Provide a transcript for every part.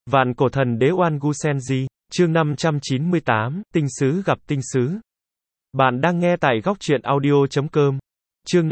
Vạn cổ thần đế Oan Gu Senji, chương 598, tinh sứ gặp tinh sứ. Bạn đang nghe tại góc truyện audio.com. Chương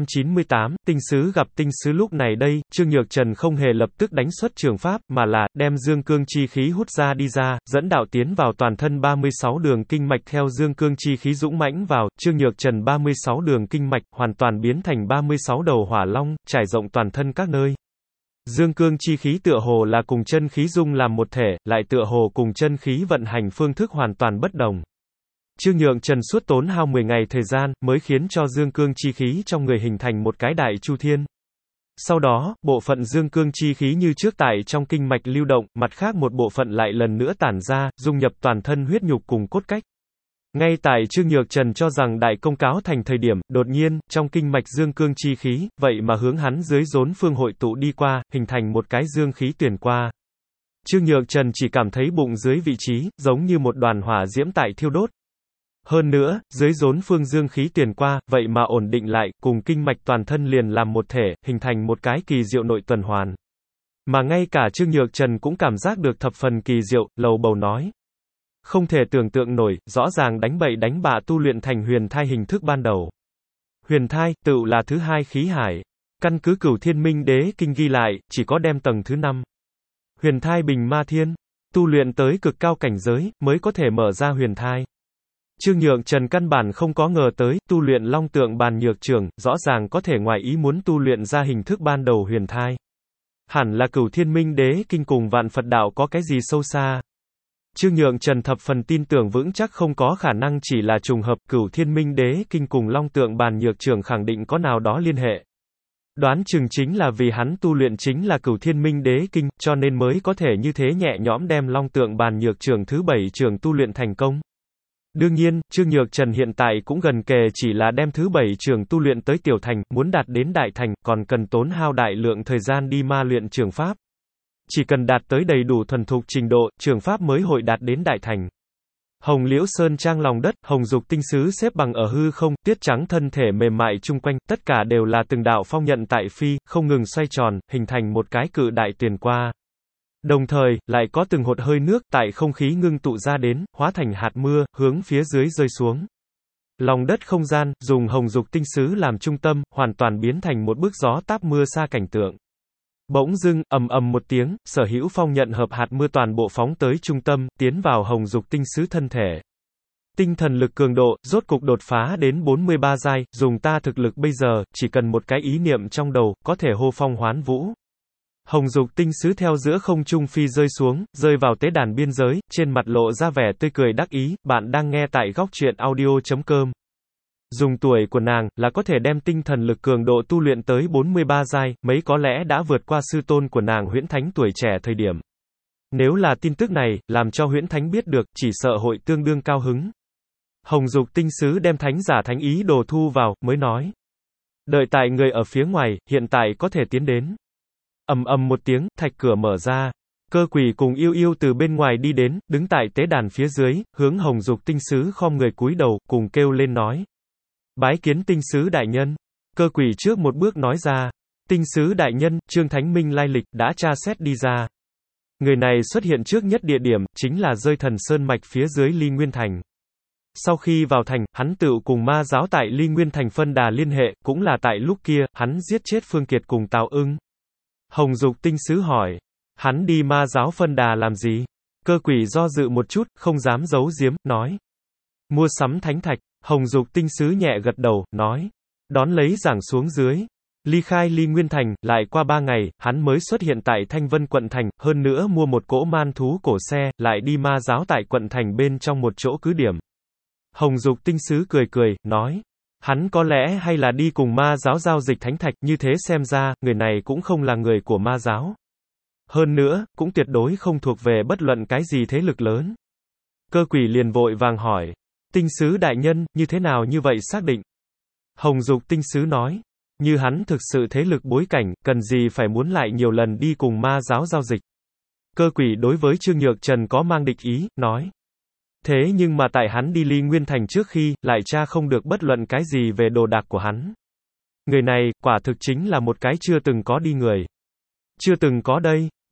598, tinh sứ gặp tinh sứ. Lúc này đây, Trương Nhược Trần không hề lập tức đánh xuất trường pháp, mà là, đem dương cương chi khí hút ra đi ra, dẫn đạo tiến vào toàn thân 36 đường kinh mạch theo dương cương chi khí dũng mãnh vào, Trương Nhược Trần 36 đường kinh mạch, hoàn toàn biến thành 36 đầu hỏa long, trải rộng toàn thân các nơi. Dương cương chi khí tựa hồ là cùng chân khí dung làm một thể, lại tựa hồ cùng chân khí vận hành phương thức hoàn toàn bất đồng. Trương Nhược Trần suốt tốn hao 10 ngày thời gian, mới khiến cho dương cương chi khí trong người hình thành một cái đại chu thiên. Sau đó, bộ phận dương cương chi khí như trước tại trong kinh mạch lưu động, mặt khác một bộ phận lại lần nữa tản ra, dung nhập toàn thân huyết nhục cùng cốt cách. Ngay tại Trương Nhược Trần cho rằng đại công cáo thành thời điểm, đột nhiên, trong kinh mạch dương cương chi khí, vậy mà hướng hắn dưới rốn phương hội tụ đi qua, hình thành một cái dương khí tuyển qua. Trương Nhược Trần chỉ cảm thấy bụng dưới vị trí, giống như một đoàn hỏa diễm tại thiêu đốt. Hơn nữa, dưới rốn phương dương khí tuyển qua, vậy mà ổn định lại, cùng kinh mạch toàn thân liền làm một thể, hình thành một cái kỳ diệu nội tuần hoàn. Mà ngay cả Trương Nhược Trần cũng cảm giác được thập phần kỳ diệu, lầu bầu nói. Không thể tưởng tượng nổi, rõ ràng đánh bậy đánh bạ tu luyện thành huyền thai hình thức ban đầu. Huyền thai, tựu là thứ hai khí hải. Căn cứ Cửu Thiên Minh Đế Kinh ghi lại, chỉ có đem tầng thứ 5. Huyền thai bình ma thiên. Tu luyện tới cực cao cảnh giới, mới có thể mở ra huyền thai. Trương Nhược Trần căn bản không có ngờ tới, tu luyện long tượng bàn nhược trưởng, rõ ràng có thể ngoài ý muốn tu luyện ra hình thức ban đầu huyền thai. Hẳn là Cửu Thiên Minh Đế Kinh cùng Vạn Phật Đạo có cái gì sâu xa. Trương Nhược Trần thập phần tin tưởng vững chắc không có khả năng chỉ là trùng hợp, Cửu Thiên Minh Đế Kinh cùng long tượng bàn nhược trưởng khẳng định có nào đó liên hệ. Đoán chừng chính là vì hắn tu luyện chính là Cửu Thiên Minh Đế Kinh, cho nên mới có thể như thế nhẹ nhõm đem long tượng bàn nhược trưởng thứ 7 trưởng tu luyện thành công. Đương nhiên, Trương Nhược Trần hiện tại cũng gần kề chỉ là đem thứ 7 trường tu luyện tới tiểu thành, muốn đạt đến đại thành, còn cần tốn hao đại lượng thời gian đi ma luyện trường pháp. Chỉ cần đạt tới đầy đủ thuần thục trình độ, trường pháp mới hội đạt đến đại thành. Hồng Liễu Sơn trang lòng đất, hồng dục tinh sứ xếp bằng ở hư không, tuyết trắng thân thể mềm mại chung quanh, tất cả đều là từng đạo phong nhận tại phi, không ngừng xoay tròn, hình thành một cái cự đại tuyền qua. Đồng thời, lại có từng hột hơi nước tại không khí ngưng tụ ra đến, hóa thành hạt mưa, hướng phía dưới rơi xuống. Lòng đất không gian, dùng hồng dục tinh sứ làm trung tâm, hoàn toàn biến thành một bức gió táp mưa xa cảnh tượng. Bỗng dưng, ầm ầm một tiếng, sở hữu phong nhận hợp hạt mưa toàn bộ phóng tới trung tâm, tiến vào hồng dục tinh sứ thân thể. Tinh thần lực cường độ, rốt cục đột phá đến 43 giai, dùng ta thực lực bây giờ, chỉ cần một cái ý niệm trong đầu, có thể hô phong hoán vũ. Hồng dục tinh sứ theo giữa không trung phi rơi xuống, rơi vào tế đàn biên giới, trên mặt lộ ra vẻ tươi cười đắc ý. Bạn đang nghe tại góc truyện audio.com. Dùng tuổi của nàng, là có thể đem tinh thần lực cường độ tu luyện tới 43 giai, mấy có lẽ đã vượt qua sư tôn của nàng Huyễn Thánh tuổi trẻ thời điểm. Nếu là tin tức này, làm cho Huyễn Thánh biết được, chỉ sợ hội tương đương cao hứng. Hồng dục tinh sứ đem thánh giả thánh ý đồ thu vào, mới nói. Đợi tại người ở phía ngoài, hiện tại có thể tiến đến. Ầm ầm một tiếng, thạch cửa mở ra. Cơ quỷ cùng yêu yêu từ bên ngoài đi đến, đứng tại tế đàn phía dưới, hướng hồng dục tinh sứ khom người cúi đầu, cùng kêu lên nói. Bái kiến tinh sứ đại nhân. Cơ quỷ trước một bước nói ra. Tinh sứ đại nhân, Trương Thánh Minh lai lịch, đã tra xét đi ra. Người này xuất hiện trước nhất địa điểm, chính là rơi thần sơn mạch phía dưới Ly Nguyên Thành. Sau khi vào thành, hắn tự cùng ma giáo tại Ly Nguyên Thành phân đà liên hệ, cũng là tại lúc kia, hắn giết chết Phương Kiệt cùng Tào Ưng. Hồng dục tinh sứ hỏi. Hắn đi ma giáo phân đà làm gì? Cơ quỷ do dự một chút, không dám giấu giếm, nói. Mua sắm thánh thạch. Hồng dục tinh sứ nhẹ gật đầu, nói. Đón lấy giảng xuống dưới. Ly khai Ly Nguyên Thành, lại qua 3 ngày, hắn mới xuất hiện tại Thanh Vân quận thành, hơn nữa mua một cỗ man thú cổ xe, lại đi ma giáo tại quận thành bên trong một chỗ cứ điểm. Hồng dục tinh sứ cười cười, nói. Hắn có lẽ hay là đi cùng ma giáo giao dịch thánh thạch, như thế xem ra, người này cũng không là người của ma giáo. Hơn nữa, cũng tuyệt đối không thuộc về bất luận cái gì thế lực lớn. Cơ quỷ liền vội vàng hỏi. Tinh sứ đại nhân, như thế nào như vậy xác định? Hồng dục tinh sứ nói. Như hắn thực sự thế lực bối cảnh, cần gì phải muốn lại nhiều lần đi cùng ma giáo giao dịch. Cơ quỷ đối với Trương Nhược Trần có mang địch ý, nói. Thế nhưng mà tại hắn đi Ly Nguyên Thành trước khi, lại tra không được bất luận cái gì về đồ đạc của hắn. Người này, quả thực chính là một cái chưa từng có đi người. Chưa từng có đây.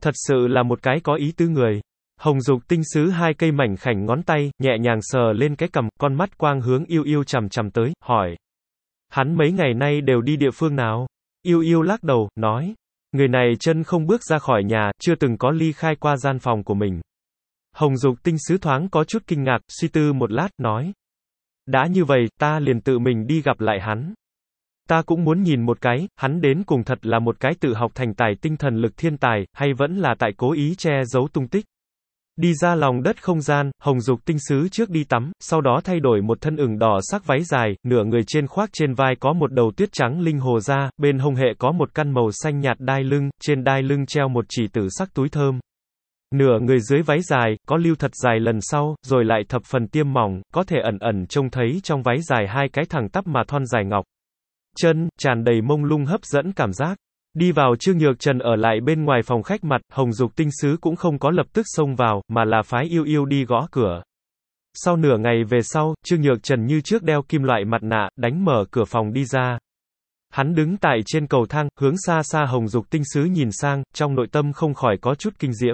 Thật sự là một cái có ý tứ người. Hồng Dục tinh sứ hai cây mảnh khảnh ngón tay, nhẹ nhàng sờ lên cái cằm, con mắt quang hướng Yêu Yêu chằm chằm tới, hỏi. Hắn mấy ngày nay đều đi địa phương nào? Yêu Yêu lắc đầu, nói. Người này chân không bước ra khỏi nhà, chưa từng có ly khai qua gian phòng của mình. Hồng Dục tinh sứ thoáng có chút kinh ngạc, suy tư một lát, nói. Đã như vậy, ta liền tự mình đi gặp lại hắn. Ta cũng muốn nhìn một cái, hắn đến cùng thật là một cái tự học thành tài tinh thần lực thiên tài, hay vẫn là tại cố ý che giấu tung tích. Đi ra lòng đất không gian, Hồng Dục tinh sứ trước đi tắm, sau đó thay đổi một thân ửng đỏ sắc váy dài, nửa người trên khoác trên vai có một đầu tuyết trắng linh hồ da, bên hông hệ có một căn màu xanh nhạt đai lưng, trên đai lưng treo một chỉ tử sắc túi thơm. Nửa người dưới váy dài, có lưu thật dài lần sau, rồi lại thập phần tiêm mỏng, có thể ẩn ẩn trông thấy trong váy dài hai cái thẳng tắp mà thon dài ngọc. Chân, tràn đầy mông lung hấp dẫn cảm giác. Đi vào Trương Nhược Trần ở lại bên ngoài phòng khách mặt, Hồng Dục tinh sứ cũng không có lập tức xông vào, mà là phái Yêu Yêu đi gõ cửa. Sau nửa ngày về sau, Trương Nhược Trần như trước đeo kim loại mặt nạ, đánh mở cửa phòng đi ra. Hắn đứng tại trên cầu thang, hướng xa xa Hồng Dục tinh sứ nhìn sang, trong nội tâm không khỏi có chút kinh diễm.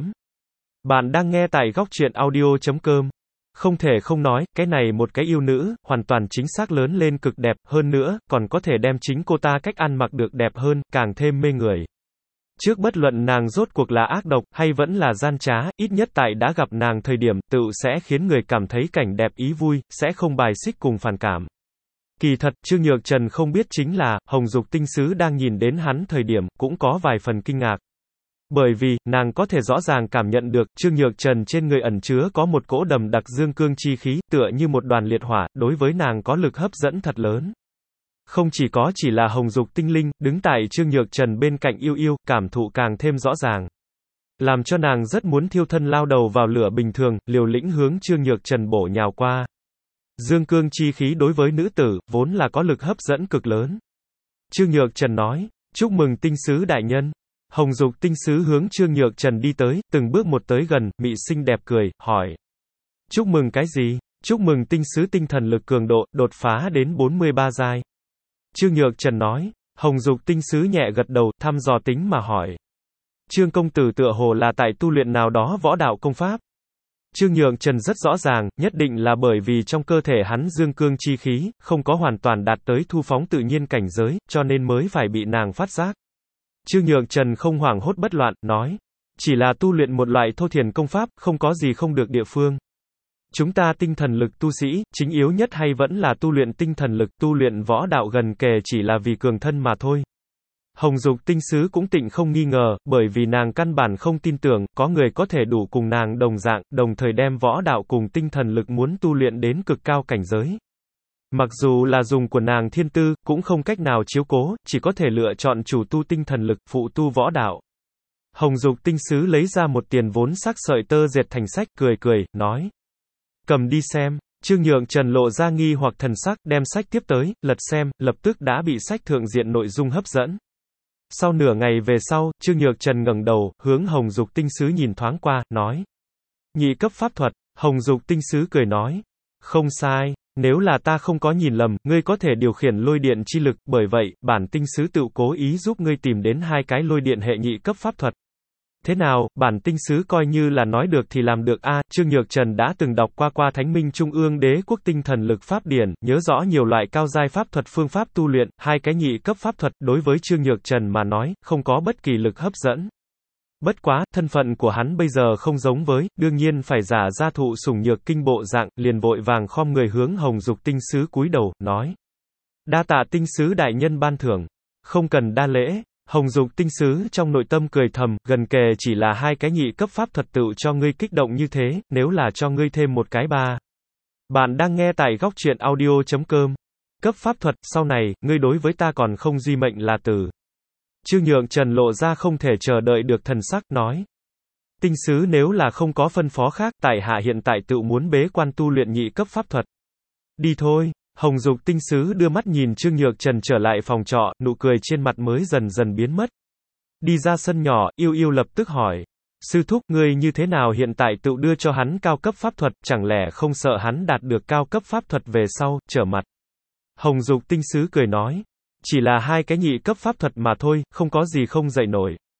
Bạn đang nghe tại góc truyện audio.com. Không thể không nói, cái này một cái yêu nữ, hoàn toàn chính xác lớn lên cực đẹp, hơn nữa, còn có thể đem chính cô ta cách ăn mặc được đẹp hơn, càng thêm mê người. Trước bất luận nàng rốt cuộc là ác độc, hay vẫn là gian trá, ít nhất tại đã gặp nàng thời điểm, tự sẽ khiến người cảm thấy cảnh đẹp ý vui, sẽ không bài xích cùng phản cảm. Kỳ thật, Trương Nhược Trần không biết chính là, Hồng Dục tinh sứ đang nhìn đến hắn thời điểm, cũng có vài phần kinh ngạc. Bởi vì, nàng có thể rõ ràng cảm nhận được, Trương Nhược Trần trên người ẩn chứa có một cỗ đầm đặc dương cương chi khí, tựa như một đoàn liệt hỏa, đối với nàng có lực hấp dẫn thật lớn. Không chỉ là Hồng Dục tinh linh, đứng tại Trương Nhược Trần bên cạnh Yêu Yêu, cảm thụ càng thêm rõ ràng. Làm cho nàng rất muốn thiêu thân lao đầu vào lửa bình thường, liều lĩnh hướng Trương Nhược Trần bổ nhào qua. Dương cương chi khí đối với nữ tử, vốn là có lực hấp dẫn cực lớn. Trương Nhược Trần nói, chúc mừng tinh sứ đại nhân. Hồng Dục tinh sứ hướng Trương Nhược Trần đi tới, từng bước một tới gần, mị xinh đẹp cười, hỏi. Chúc mừng cái gì? Chúc mừng tinh sứ tinh thần lực cường độ, đột phá đến 43 giai. Trương Nhược Trần nói. Hồng Dục tinh sứ nhẹ gật đầu, thăm dò tính mà hỏi. Trương công tử tựa hồ là tại tu luyện nào đó võ đạo công pháp. Trương Nhược Trần rất rõ ràng, nhất định là bởi vì trong cơ thể hắn dương cương chi khí, không có hoàn toàn đạt tới thu phóng tự nhiên cảnh giới, cho nên mới phải bị nàng phát giác. Trương Nhược Trần không hoảng hốt bất loạn, nói. Chỉ là tu luyện một loại thô thiển công pháp, không có gì không được địa phương. Chúng ta tinh thần lực tu sĩ, chính yếu nhất hay vẫn là tu luyện tinh thần lực, tu luyện võ đạo gần kề chỉ là vì cường thân mà thôi. Hồng Dục tinh sứ cũng tịnh không nghi ngờ, bởi vì nàng căn bản không tin tưởng, có người có thể đủ cùng nàng đồng dạng, đồng thời đem võ đạo cùng tinh thần lực muốn tu luyện đến cực cao cảnh giới. Mặc dù là dùng của nàng thiên tư, cũng không cách nào chiếu cố, chỉ có thể lựa chọn chủ tu tinh thần lực, phụ tu võ đạo. Hồng Dục tinh sứ lấy ra một tiền vốn sắc sợi tơ dệt thành sách, cười, nói. Cầm đi xem. Trương Nhược Trần lộ ra nghi hoặc thần sắc, đem sách tiếp tới, lật xem, lập tức đã bị sách thượng diện nội dung hấp dẫn. Sau nửa ngày về sau, Trương Nhược Trần ngẩng đầu, hướng Hồng Dục tinh sứ nhìn thoáng qua, nói. Nhị cấp pháp thuật. Hồng Dục tinh sứ cười nói. Không sai. Nếu là ta không có nhìn lầm, ngươi có thể điều khiển lôi điện chi lực, bởi vậy, bản tinh sứ tự cố ý giúp ngươi tìm đến hai cái lôi điện hệ nhị cấp pháp thuật. Thế nào, bản tinh sứ coi như là nói được thì làm được a. Trương Nhược Trần đã từng đọc qua Thánh Minh Trung ương Đế quốc tinh thần lực pháp điển, nhớ rõ nhiều loại cao giai pháp thuật phương pháp tu luyện, hai cái nhị cấp pháp thuật, đối với Trương Nhược Trần mà nói, không có bất kỳ lực hấp dẫn. Bất quá, thân phận của hắn bây giờ không giống với, đương nhiên phải giả ra thụ sủng nhược kinh bộ dạng, liền vội vàng khom người hướng Hồng Dục tinh sứ cúi đầu, nói. Đa tạ tinh sứ đại nhân ban thưởng. Không cần đa lễ. Hồng Dục tinh sứ trong nội tâm cười thầm, gần kề chỉ là hai cái nhị cấp pháp thuật tự cho ngươi kích động như thế, nếu là cho ngươi thêm một cái ba. Bạn đang nghe tại góc truyện audio.com. Cấp pháp thuật, sau này, ngươi đối với ta còn không duy mệnh là tử. Trương Nhược Trần lộ ra không thể chờ đợi được thần sắc, nói. Tinh sứ nếu là không có phân phó khác, tại hạ hiện tại tự muốn bế quan tu luyện nhị cấp pháp thuật. Đi thôi. Hồng Dục tinh sứ đưa mắt nhìn Trương Nhược Trần trở lại phòng trọ, nụ cười trên mặt mới dần dần biến mất. Đi ra sân nhỏ, Yêu Yêu lập tức hỏi. Sư thúc, ngươi như thế nào hiện tại tự đưa cho hắn cao cấp pháp thuật, chẳng lẽ không sợ hắn đạt được cao cấp pháp thuật về sau, trở mặt. Hồng Dục tinh sứ cười nói. Chỉ là hai cái nhị cấp pháp thuật mà thôi, không có gì không dậy nổi.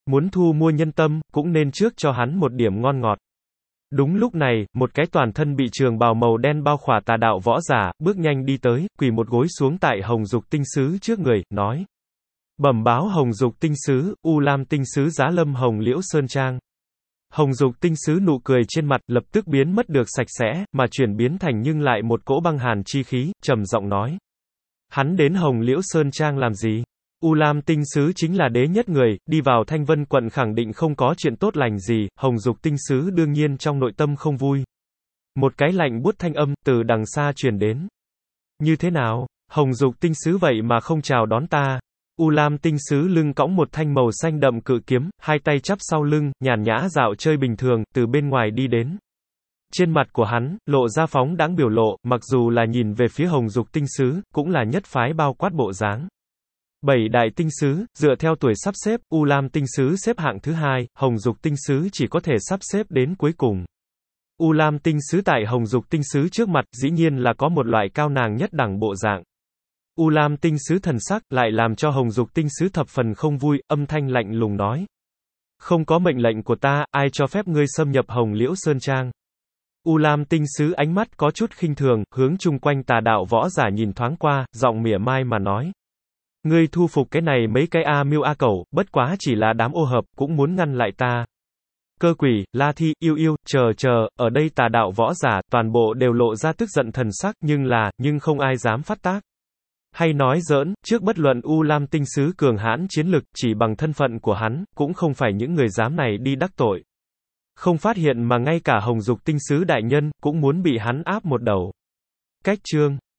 Muốn thu mua nhân tâm, cũng nên trước cho hắn một điểm ngon ngọt. Đúng lúc này, một cái toàn thân bị trường bào màu đen bao khỏa tà đạo võ giả, bước nhanh đi tới, quỳ một gối xuống tại Hồng Dục Tinh Sứ trước người, nói. Bẩm báo Hồng Dục Tinh Sứ, U Lam Tinh Sứ giá lâm Hồng Liễu Sơn Trang. Hồng Dục Tinh Sứ nụ cười trên mặt, lập tức biến mất được sạch sẽ, mà chuyển biến thành nhưng lại một cỗ băng hàn chi khí, trầm giọng nói. Hắn đến Hồng Liễu Sơn Trang làm gì? U Lam Tinh Sứ chính là đế nhất người, đi vào Thanh Vân quận khẳng định không có chuyện tốt lành gì, Hồng Dục Tinh Sứ đương nhiên trong nội tâm không vui. Một cái lạnh buốt thanh âm, từ đằng xa truyền đến. Như thế nào? Hồng Dục Tinh Sứ vậy mà không chào đón ta. U Lam Tinh Sứ lưng cõng một thanh màu xanh đậm cự kiếm, hai tay chắp sau lưng, nhàn nhã dạo chơi bình thường, từ bên ngoài đi đến. Trên mặt của hắn, lộ ra phóng đãng biểu lộ, mặc dù là nhìn về phía Hồng Dục Tinh Sứ, cũng là nhất phái bao quát bộ dáng. 7 đại tinh sứ, dựa theo tuổi sắp xếp, U Lam Tinh Sứ xếp hạng thứ 2, Hồng Dục Tinh Sứ chỉ có thể sắp xếp đến cuối cùng. U Lam Tinh Sứ tại Hồng Dục Tinh Sứ trước mặt, dĩ nhiên là có một loại cao nàng nhất đẳng bộ dạng. U Lam Tinh Sứ thần sắc, lại làm cho Hồng Dục Tinh Sứ thập phần không vui, âm thanh lạnh lùng nói. Không có mệnh lệnh của ta, ai cho phép ngươi xâm nhập Hồng Liễu Sơn Trang? U Lam Tinh Sứ ánh mắt có chút khinh thường, hướng chung quanh tà đạo võ giả nhìn thoáng qua, giọng mỉa mai mà nói. Ngươi thu phục cái này mấy cái A Miêu A Cẩu, bất quá chỉ là đám ô hợp, cũng muốn ngăn lại ta. Cơ Quỷ, La Thi, Yêu Yêu, chờ, ở đây tà đạo võ giả, toàn bộ đều lộ ra tức giận thần sắc, nhưng không ai dám phát tác. Hay nói giỡn, trước bất luận U Lam Tinh Sứ cường hãn chiến lực, chỉ bằng thân phận của hắn, cũng không phải những người dám này đi đắc tội. Không phát hiện mà ngay cả Hồng Dục Tinh Sứ đại nhân, cũng muốn bị hắn áp một đầu. Cách chương